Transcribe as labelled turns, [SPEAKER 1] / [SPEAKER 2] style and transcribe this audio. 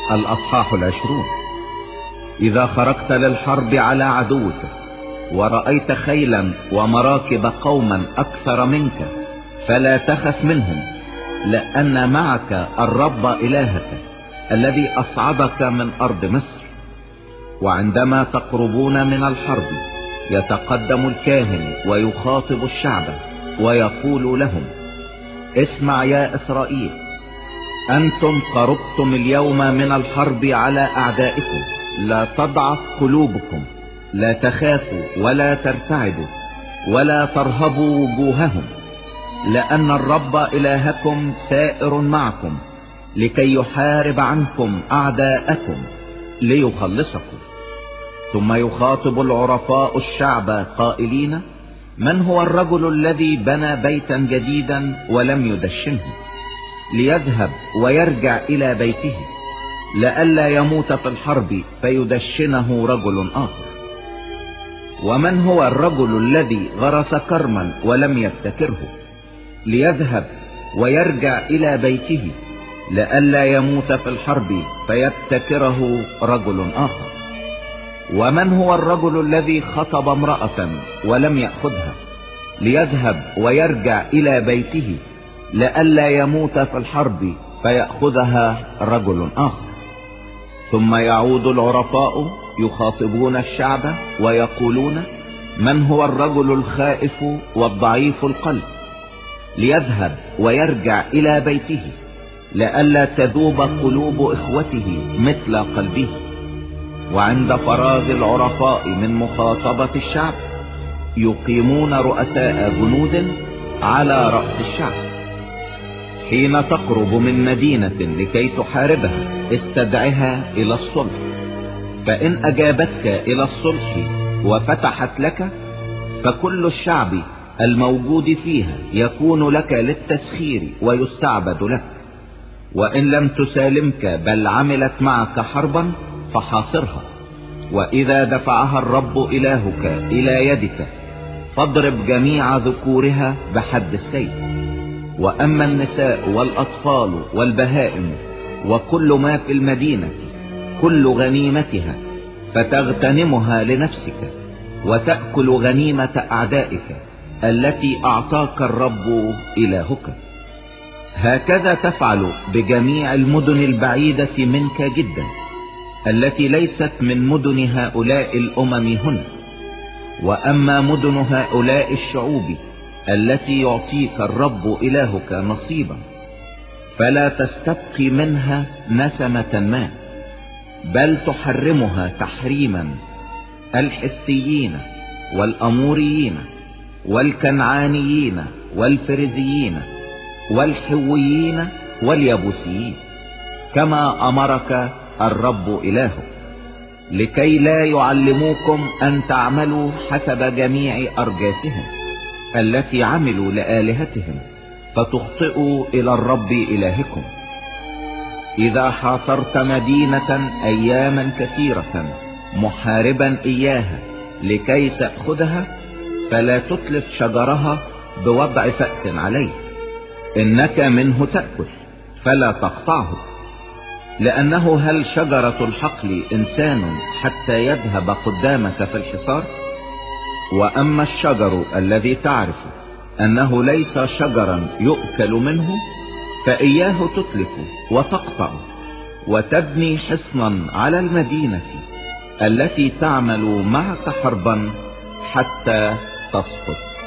[SPEAKER 1] الأصحاح 20. إذا خرجت للحرب على عدوك ورأيت خيلا ومراكب قوما أكثر منك فلا تخف منهم، لأن معك الرب إلهك الذي أصعدك من أرض مصر. وعندما تقربون من الحرب يتقدم الكاهن ويخاطب الشعب ويقول لهم: اسمع يا إسرائيل، أنتم قربتم اليوم من الحرب على أعدائكم، لا تضعف قلوبكم، لا تخافوا ولا ترتعبوا ولا ترهبوا وجوههم، لأن الرب إلهكم سائر معكم لكي يحارب عنكم أعداءكم ليخلصكم. ثم يخاطب العرفاء الشعب قائلين: من هو الرجل الذي بنى بيتا جديدا ولم يدشنه، ليذهب ويرجع إلى بيته لئلا يموت في الحرب فيدشنه رجل آخر؟ ومن هو الرجل الذي غرس كرما ولم يبتكره، ليذهب ويرجع إلى بيته لئلا يموت في الحرب فيبتكره رجل آخر؟ ومن هو الرجل الذي خطب امرأة ولم يأخذها، ليذهب ويرجع إلى بيته لئلا يموت في الحرب فيأخذها رجل آخر؟ ثم يعود العرفاء يخاطبون الشعب ويقولون: من هو الرجل الخائف والضعيف القلب، ليذهب ويرجع إلى بيته لئلا تذوب قلوب إخوته مثل قلبه؟ وعند فراغ العرفاء من مخاطبة الشعب يقيمون رؤساء جنود على رأس الشعب. حين تقرب من مدينة لكي تحاربها استدعها إلى الصلح، فإن أجابتك إلى الصلح وفتحت لك فكل الشعب الموجود فيها يكون لك للتسخير ويستعبد لك. وإن لم تسالمك بل عملت معك حربا فحاصرها، وإذا دفعها الرب إلهك إلى يدك فاضرب جميع ذكورها بحد السيف. وأما النساء والأطفال والبهائم وكل ما في المدينة كل غنيمتها فتغتنمها لنفسك وتأكل غنيمة أعدائك التي أعطاك الرب إلهك. هكذا تفعل بجميع المدن البعيدة منك جدا التي ليست من مدن هؤلاء الأمم هن. وأما مدن هؤلاء الشعوب التي يعطيك الرب إلهك نصيبا فلا تستبقي منها نسمة ما، بل تحرمها تحريما الحثيين والأموريين والكنعانيين والفرزيين والحويين واليبوسيين، كما أمرك الرب إلهك، لكي لا يعلموكم أن تعملوا حسب جميع أرجاسهم التي عملوا لآلهتهم فتخطئوا إلى الرب إلهكم. إذا حاصرت مدينة أياما كثيرة محاربا إياها لكي تأخذها فلا تتلف شجرها بوضع فأس عليه، إنك منه تأكل فلا تقطعه، لأنه هل شجرة الحقل إنسان حتى يذهب قدامك في الحصار؟ وأما الشجر الذي تعرف أنه ليس شجرا يؤكل منه فإياه تتلف وتقطع وتبني حصنا على المدينة التي تعمل معك حربا حتى تسقط.